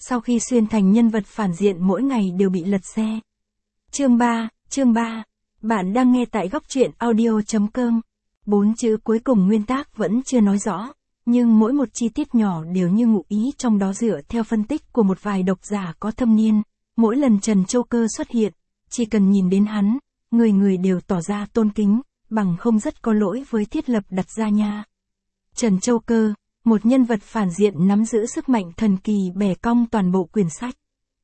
sau khi xuyên thành nhân vật phản diện mỗi ngày đều bị lật xe. Chương 3, bạn đang nghe tại góc truyện audio.com. 4 chữ cuối cùng nguyên tác vẫn chưa nói rõ, nhưng mỗi một chi tiết nhỏ đều như ngụ ý trong đó dựa theo phân tích của một vài độc giả có thâm niên. Mỗi lần Trần Châu Cơ xuất hiện, chỉ cần nhìn đến hắn, người người đều tỏ ra tôn kính, bằng không rất có lỗi với thiết lập đặt ra nha. Trần Châu Cơ, một nhân vật phản diện nắm giữ sức mạnh thần kỳ bẻ cong toàn bộ quyển sách.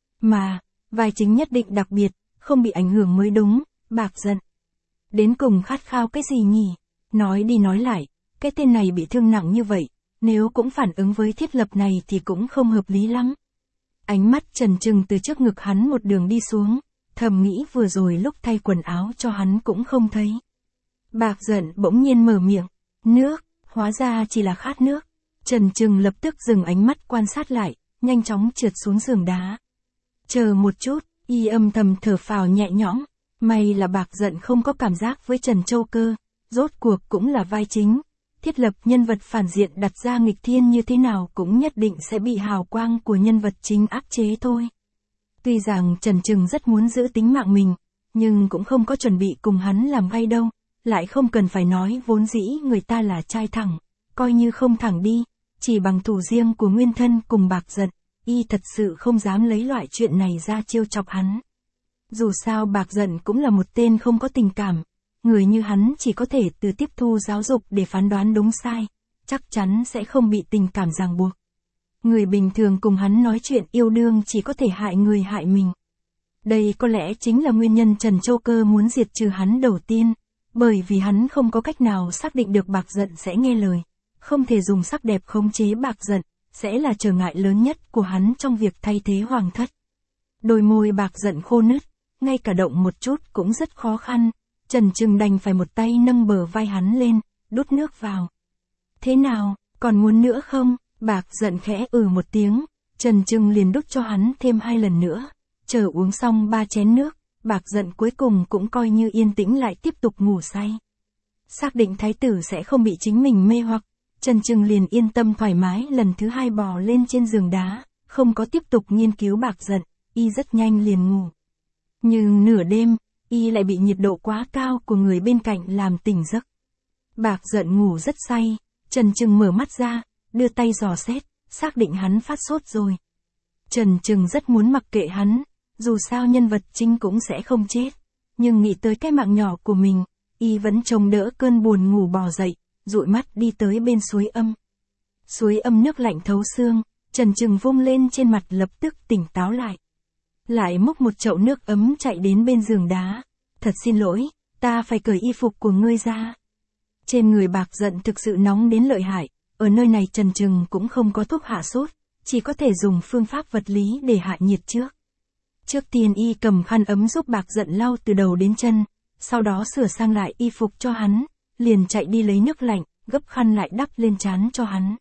Mà, vai chính nhất định đặc biệt, không bị ảnh hưởng mới đúng, Bạc Giận. Đến cùng khát khao cái gì nhỉ? Nói đi nói lại, cái tên này bị thương nặng như vậy, nếu cũng phản ứng với thiết lập này thì cũng không hợp lý lắm. Ánh mắt trần trừng từ trước ngực hắn một đường đi xuống, thầm nghĩ vừa rồi lúc thay quần áo cho hắn cũng không thấy. Bạc Giận bỗng nhiên mở miệng, nước, hóa ra chỉ là khát nước. Trần Trừng lập tức dừng ánh mắt quan sát lại, nhanh chóng trượt xuống giường đá. Chờ một chút, y âm thầm thở phào nhẹ nhõm, may là Bạc Giận không có cảm giác với Trần Châu Cơ, rốt cuộc cũng là vai chính. Thiết lập nhân vật phản diện đặt ra nghịch thiên như thế nào cũng nhất định sẽ bị hào quang của nhân vật chính áp chế thôi. Tuy rằng Trần Trừng rất muốn giữ tính mạng mình, nhưng cũng không có chuẩn bị cùng hắn làm gay đâu, lại không cần phải nói vốn dĩ người ta là trai thẳng, coi như không thẳng đi, chỉ bằng thủ riêng của nguyên thân cùng Bạc Giận, y thật sự không dám lấy loại chuyện này ra trêu chọc hắn. Dù sao Bạc Giận cũng là một tên không có tình cảm, người như hắn chỉ có thể từ tiếp thu giáo dục để phán đoán đúng sai, chắc chắn sẽ không bị tình cảm ràng buộc. Người bình thường cùng hắn nói chuyện yêu đương chỉ có thể hại người hại mình. Đây có lẽ chính là nguyên nhân Trần Châu Cơ muốn diệt trừ hắn đầu tiên, bởi vì hắn không có cách nào xác định được Bạc Giận sẽ nghe lời, không thể dùng sắc đẹp khống chế Bạc Giận, sẽ là trở ngại lớn nhất của hắn trong việc thay thế hoàng thất. Đôi môi Bạc Giận khô nứt, ngay cả động một chút cũng rất khó khăn, Trần Trừng đành phải một tay nâng bờ vai hắn lên, đút nước vào. Thế nào, còn muốn nữa không? Bạc Giận khẽ một tiếng, Trần Trừng liền đút cho hắn thêm 2 lần nữa, chờ uống xong 3 chén nước, Bạc Giận cuối cùng cũng coi như yên tĩnh lại tiếp tục ngủ say. Xác định thái tử sẽ không bị chính mình mê hoặc, Trần Trừng liền yên tâm thoải mái lần thứ 2 bò lên trên giường đá, không có tiếp tục nghiên cứu Bạc Giận, y rất nhanh liền ngủ. Nhưng nửa đêm, y lại bị nhiệt độ quá cao của người bên cạnh làm tỉnh giấc. Bạc Giận ngủ rất say, Trần Trừng mở mắt ra, đưa tay dò xét, xác định hắn phát sốt rồi. Trần Trừng rất muốn mặc kệ hắn, dù sao nhân vật chính cũng sẽ không chết, nhưng nghĩ tới cái mạng nhỏ của mình, y vẫn chống đỡ cơn buồn ngủ bò dậy, dụi mắt đi tới bên suối âm. Suối âm nước lạnh thấu xương, Trần Trừng vung lên trên mặt lập tức tỉnh táo lại. Lại múc một chậu nước ấm chạy đến bên giường đá. Thật xin lỗi, ta phải cởi y phục của ngươi ra. Trên người Bạc Giận thực sự nóng đến lợi hại, ở nơi này Trần Trừng cũng không có thuốc hạ sốt, chỉ có thể dùng phương pháp vật lý để hạ nhiệt trước. Trước tiên y cầm khăn ấm giúp Bạc Giận lau từ đầu đến chân, sau đó sửa sang lại y phục cho hắn, liền chạy đi lấy nước lạnh, gấp khăn lại đắp lên trán cho hắn.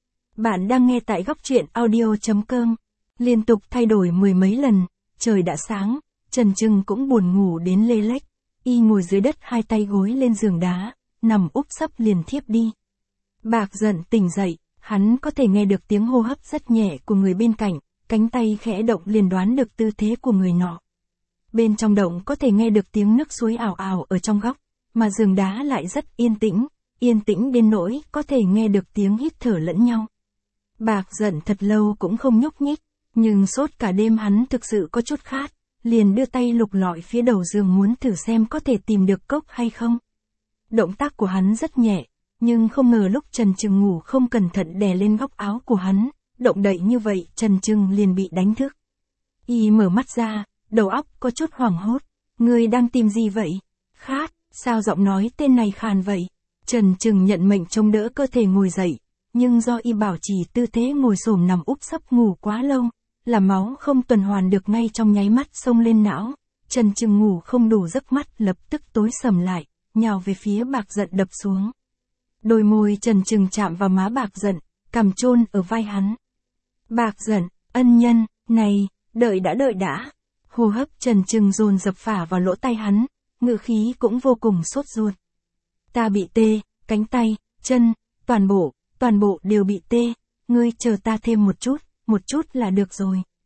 Bạn đang nghe tại góc truyện audio.com. Liên tục thay đổi 10 mấy lần, trời đã sáng, Trần Trừng cũng buồn ngủ đến lê lếch, y ngồi dưới đất 2 tay gối lên giường đá, nằm úp sấp liền thiếp đi. Bạc Giận tỉnh dậy, hắn có thể nghe được tiếng hô hấp rất nhẹ của người bên cạnh, cánh tay khẽ động liền đoán được tư thế của người nọ. Bên trong động có thể nghe được tiếng nước suối ào ào ở trong góc, mà giường đá lại rất yên tĩnh đến nỗi có thể nghe được tiếng hít thở lẫn nhau. Bạc Giận thật lâu cũng không nhúc nhích, nhưng sốt cả đêm hắn thực sự có chút khát, liền đưa tay lục lọi phía đầu giường muốn thử xem có thể tìm được cốc hay không. Động tác của hắn rất nhẹ, nhưng không ngờ lúc Trần Trừng ngủ không cẩn thận đè lên góc áo của hắn, động đậy như vậy Trần Trừng liền bị đánh thức. Y mở mắt ra, đầu óc có chút hoảng hốt, ngươi đang tìm gì vậy? Khát, sao giọng nói tên này khàn vậy? Trần Trừng nhận mệnh chống đỡ cơ thể ngồi dậy, nhưng do y bảo trì tư thế ngồi xổm nằm úp sấp ngủ quá lâu, là máu không tuần hoàn được ngay trong nháy mắt xông lên não, Trần Trừng ngủ không đủ giấc mắt lập tức tối sầm lại, nhào về phía Bạc Giận đập xuống. Đôi môi Trần Trừng chạm vào má Bạc Giận, cằm chôn ở vai hắn. Bạc Giận, ân nhân, này, đợi đã. Hô hấp Trần Trừng dồn dập phả vào lỗ tai hắn, ngữ khí cũng vô cùng sốt ruột. Ta bị tê, cánh tay, chân, toàn bộ đều bị tê, ngươi chờ ta thêm một chút là được rồi.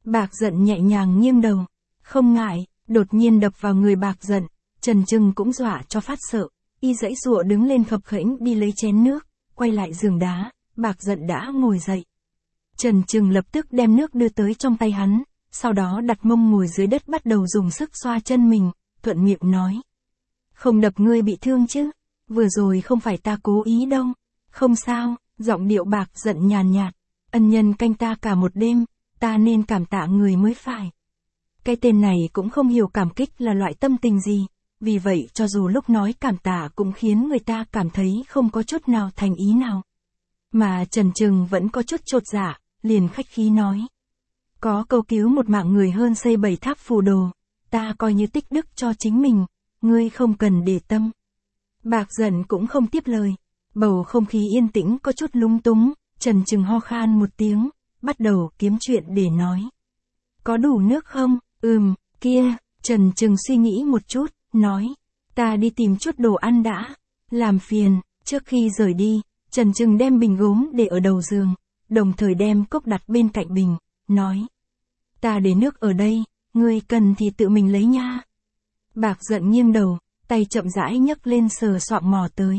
Bạc Giận nhẹ nhàng nghiêng đầu. Không ngại, đột nhiên đập vào người Bạc Giận, Trần Trừng cũng dọa cho phát sợ. Y giãy giụa đứng lên khập khểnh đi lấy chén nước, quay lại giường đá, Bạc Giận đã ngồi dậy. Trần Trừng lập tức đem nước đưa tới trong tay hắn, sau đó đặt mông ngồi dưới đất bắt đầu dùng sức xoa chân mình, thuận miệng nói. Không đập ngươi bị thương chứ, vừa rồi không phải ta cố ý đâu. Không sao, giọng điệu Bạc Giận nhàn nhạt, ân nhân canh ta cả một đêm, ta nên cảm tạ người mới phải. Cái tên này cũng không hiểu cảm kích là loại tâm tình gì, vì vậy cho dù lúc nói cảm tạ cũng khiến người ta cảm thấy không có chút nào thành ý nào. Mà Trần Trừng vẫn có chút chột dạ, liền khách khí nói. Có câu cứu một mạng người hơn xây 7 tháp phù đồ, ta coi như tích đức cho chính mình, ngươi không cần để tâm. Bạc Giận cũng không tiếp lời, bầu không khí yên tĩnh có chút lung túng, Trần Trừng ho khan một tiếng, bắt đầu kiếm chuyện để nói. Có đủ nước không? Kia, Trần Trừng suy nghĩ một chút, nói. Ta đi tìm chút đồ ăn đã, làm phiền. Trước khi rời đi, Trần Trừng đem bình gốm để ở đầu giường, đồng thời đem cốc đặt bên cạnh bình, nói. Ta để nước ở đây, ngươi cần thì tự mình lấy nha. Bạc Giận nghiêng đầu, tay chậm rãi nhấc lên sờ soạng mò tới.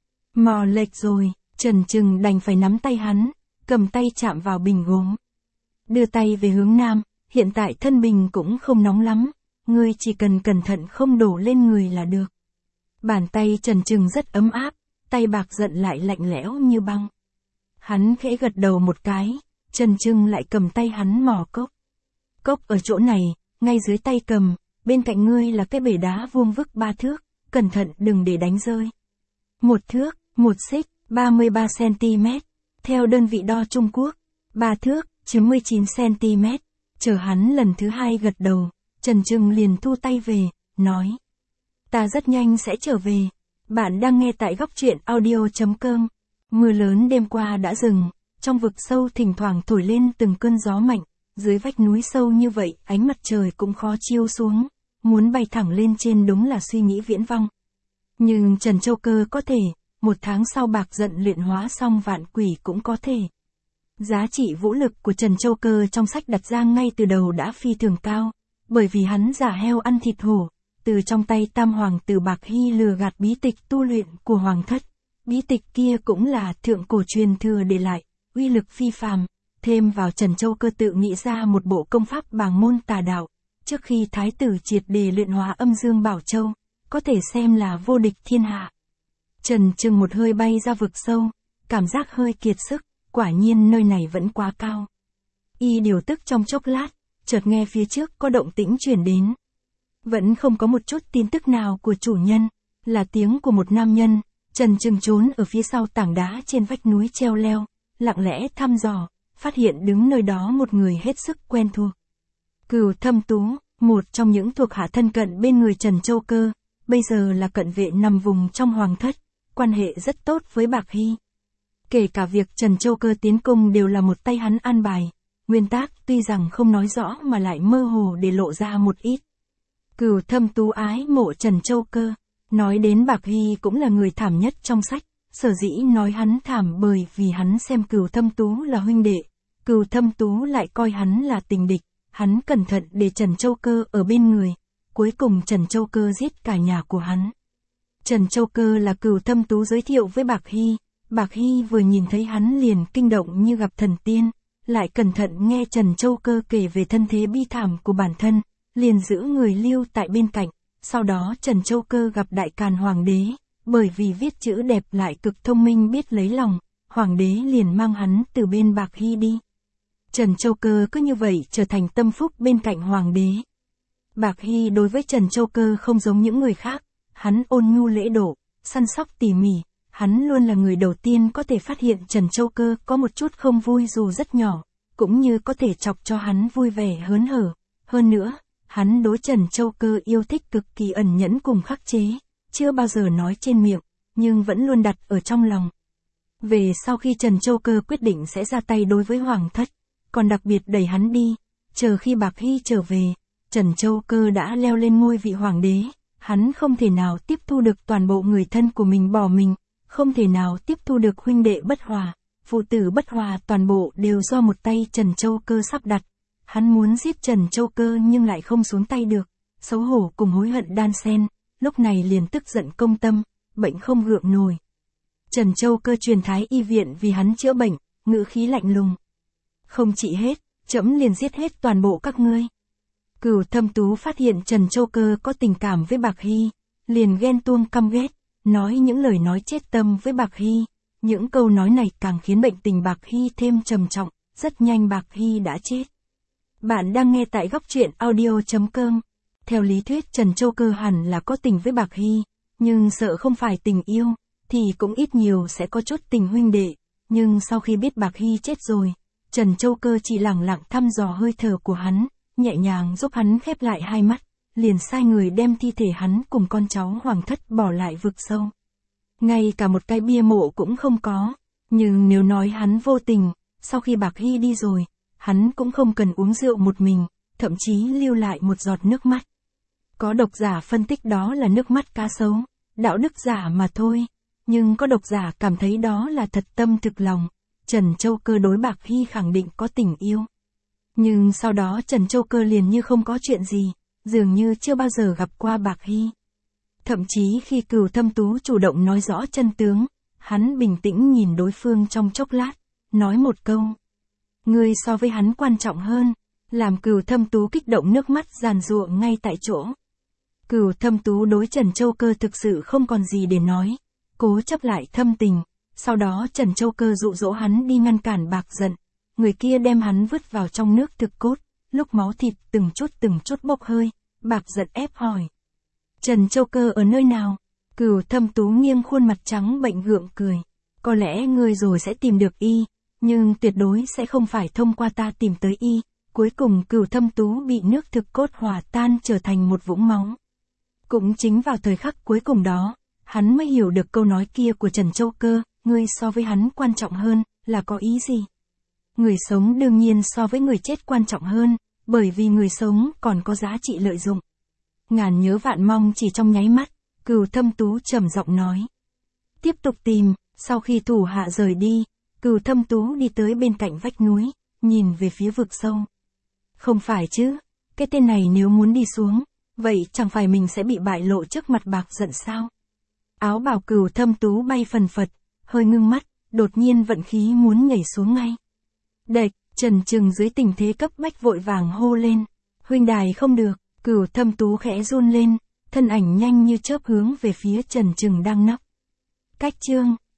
Mò lệch rồi, Trần Trừng đành phải nắm tay hắn, cầm tay chạm vào bình gốm. Đưa tay về hướng nam, hiện tại thân bình cũng không nóng lắm, ngươi chỉ cần cẩn thận không đổ lên người là được. Bàn tay Trần Trừng rất ấm áp, tay Bạc Giận lại lạnh lẽo như băng. Hắn khẽ gật đầu một cái, Trần Trừng lại cầm tay hắn mò cốc. Cốc ở chỗ này, ngay dưới tay cầm, bên cạnh ngươi là cái bể đá vuông vức 3 thước, cẩn thận đừng để đánh rơi. 1 thước, 1 xích, 33 cm, theo đơn vị đo Trung Quốc, 3 thước, 19 cm. Chờ hắn lần thứ 2 gật đầu, Trần Trừng liền thu tay về, nói. Ta rất nhanh sẽ trở về. Bạn đang nghe tại góc truyện audio.com. Mưa lớn đêm qua đã dừng, trong vực sâu thỉnh thoảng thổi lên từng cơn gió mạnh, dưới vách núi sâu như vậy ánh mặt trời cũng khó chiếu xuống, muốn bay thẳng lên trên đúng là suy nghĩ viễn vông. Nhưng Trần Châu Cơ có thể, 1 tháng sau Bạc Giận luyện hóa xong vạn quỷ cũng có thể. Giá trị vũ lực của Trần Châu Cơ trong sách đặt ra ngay từ đầu đã phi thường cao, bởi vì hắn giả heo ăn thịt hổ, từ trong tay Tam Hoàng tử Bạc Hy lừa gạt bí tịch tu luyện của Hoàng thất. Bí tịch kia cũng là thượng cổ truyền thừa để lại, uy lực phi phàm, thêm vào Trần Châu Cơ tự nghĩ ra một bộ công pháp bàng môn tà đạo, trước khi thái tử triệt để luyện hóa âm dương bảo châu, có thể xem là vô địch thiên hạ. Trần Trừng một hơi bay ra vực sâu, cảm giác hơi kiệt sức, quả nhiên nơi này vẫn quá cao. Y điều tức trong chốc lát, chợt nghe phía trước có động tĩnh truyền đến. Vẫn không có một chút tin tức nào của chủ nhân, là tiếng của một nam nhân. Trần Trừng trốn ở phía sau tảng đá trên vách núi treo leo, lặng lẽ thăm dò, phát hiện đứng nơi đó một người hết sức quen thuộc. Cửu Thâm Tú, một trong những thuộc hạ thân cận bên người Trần Châu Cơ, bây giờ là cận vệ nằm vùng trong Hoàng thất, quan hệ rất tốt với Bạc Hy. Kể cả việc Trần Châu Cơ tiến cung đều là một tay hắn an bài, nguyên tắc tuy rằng không nói rõ mà lại mơ hồ để lộ ra một ít. Cửu Thâm Tú ái mộ Trần Châu Cơ, nói đến Bạc Hy cũng là người thảm nhất trong sách, sở dĩ nói hắn thảm bởi vì hắn xem Cửu Thâm Tú là huynh đệ, Cửu Thâm Tú lại coi hắn là tình địch, hắn cẩn thận để Trần Châu Cơ ở bên người, cuối cùng Trần Châu Cơ giết cả nhà của hắn. Trần Châu Cơ là Cửu Thâm Tú giới thiệu với Bạc Hy, Bạc Hy vừa nhìn thấy hắn liền kinh động như gặp thần tiên, lại cẩn thận nghe Trần Châu Cơ kể về thân thế bi thảm của bản thân, liền giữ người lưu tại bên cạnh. Sau đó Trần Châu Cơ gặp Đại Càn Hoàng đế, bởi vì viết chữ đẹp lại cực thông minh biết lấy lòng, Hoàng đế liền mang hắn từ bên Bạc Hy đi. Trần Châu Cơ cứ như vậy trở thành tâm phúc bên cạnh Hoàng đế. Bạc Hy đối với Trần Châu Cơ không giống những người khác, hắn ôn nhu lễ độ, săn sóc tỉ mỉ, hắn luôn là người đầu tiên có thể phát hiện Trần Châu Cơ có một chút không vui dù rất nhỏ, cũng như có thể chọc cho hắn vui vẻ hớn hở. Hơn nữa, hắn đối Trần Châu Cơ yêu thích cực kỳ ẩn nhẫn cùng khắc chế, chưa bao giờ nói trên miệng, nhưng vẫn luôn đặt ở trong lòng. Về sau khi Trần Châu Cơ quyết định sẽ ra tay đối với Hoàng thất, còn đặc biệt đẩy hắn đi, chờ khi Bạc Hy trở về, Trần Châu Cơ đã leo lên ngôi vị Hoàng đế, hắn không thể nào tiếp thu được toàn bộ người thân của mình bỏ mình, không thể nào tiếp thu được huynh đệ bất hòa, phụ tử bất hòa toàn bộ đều do một tay Trần Châu Cơ sắp đặt. Hắn muốn giết Trần Châu Cơ nhưng lại không xuống tay được, xấu hổ cùng hối hận đan xen, lúc này liền tức giận công tâm, bệnh không gượng nổi. Trần Châu Cơ truyền Thái y viện vì hắn chữa bệnh, ngữ khí lạnh lùng. Không trị hết, trẫm liền giết hết toàn bộ các ngươi. Cửu Thâm Tú phát hiện Trần Châu Cơ có tình cảm với Bạc Hy, liền ghen tuông căm ghét, nói những lời nói chết tâm với Bạc Hy. Những câu nói này càng khiến bệnh tình Bạc Hy thêm trầm trọng, rất nhanh Bạc Hy đã chết. Bạn đang nghe tại góc truyện audio.com. Theo lý thuyết Trần Châu Cơ hẳn là có tình với Bạc Hy, nhưng sợ không phải tình yêu, thì cũng ít nhiều sẽ có chút tình huynh đệ. Nhưng sau khi biết Bạc Hy chết rồi, Trần Châu Cơ chỉ lẳng lặng thăm dò hơi thở của hắn, nhẹ nhàng giúp hắn khép lại hai mắt, liền sai người đem thi thể hắn cùng con cháu hoàng thất bỏ lại vực sâu. Ngay cả một cái bia mộ cũng không có, nhưng nếu nói hắn vô tình, sau khi Bạc Hy đi rồi, hắn cũng không cần uống rượu một mình, thậm chí lưu lại một giọt nước mắt. Có độc giả phân tích đó là nước mắt cá sấu, đạo đức giả mà thôi, nhưng có độc giả cảm thấy đó là thật tâm thực lòng. Trần Châu Cơ đối Bạc Hy khẳng định có tình yêu. Nhưng sau đó Trần Châu Cơ liền như không có chuyện gì, dường như chưa bao giờ gặp qua Bạc Hy. Thậm chí khi Cửu Thâm Tú chủ động nói rõ chân tướng, hắn bình tĩnh nhìn đối phương trong chốc lát, nói một câu. Ngươi so với hắn quan trọng hơn, làm Cửu Thâm Tú kích động nước mắt giàn giụa ngay tại chỗ. Cửu Thâm Tú đối Trần Châu Cơ thực sự không còn gì để nói, cố chấp lại thâm tình. Sau đó Trần Châu Cơ dụ dỗ hắn đi ngăn cản Bạc Giận, người kia đem hắn vứt vào trong nước thực cốt, lúc máu thịt từng chút bốc hơi, Bạc Giận ép hỏi. Trần Châu Cơ ở nơi nào? Cửu Thâm Tú nghiêng khuôn mặt trắng bệnh gượng cười. Có lẽ ngươi rồi sẽ tìm được y, nhưng tuyệt đối sẽ không phải thông qua ta tìm tới y. Cuối cùng Cửu Thâm Tú bị nước thực cốt hòa tan trở thành một vũng máu. Cũng chính vào thời khắc cuối cùng đó, hắn mới hiểu được câu nói kia của Trần Châu Cơ, ngươi so với hắn quan trọng hơn, là có ý gì? Người sống đương nhiên so với người chết quan trọng hơn, bởi vì người sống còn có giá trị lợi dụng. Ngàn nhớ vạn mong chỉ trong nháy mắt, Cửu Thâm Tú trầm giọng nói. Tiếp tục tìm, sau khi thủ hạ rời đi, Cửu Thâm Tú đi tới bên cạnh vách núi, nhìn về phía vực sâu. Không phải chứ, cái tên này nếu muốn đi xuống, vậy chẳng phải mình sẽ bị bại lộ trước mặt Bạc Giận sao? Áo bào Cửu Thâm Tú bay phần phật, hơi ngưng mắt, đột nhiên vận khí muốn nhảy xuống ngay. Đệch, Trần Trừng dưới tình thế cấp bách vội vàng hô lên. Huynh đài không được, Cửu Thâm Tú khẽ run lên, thân ảnh nhanh như chớp hướng về phía Trần Trừng đang nấp. Cách chương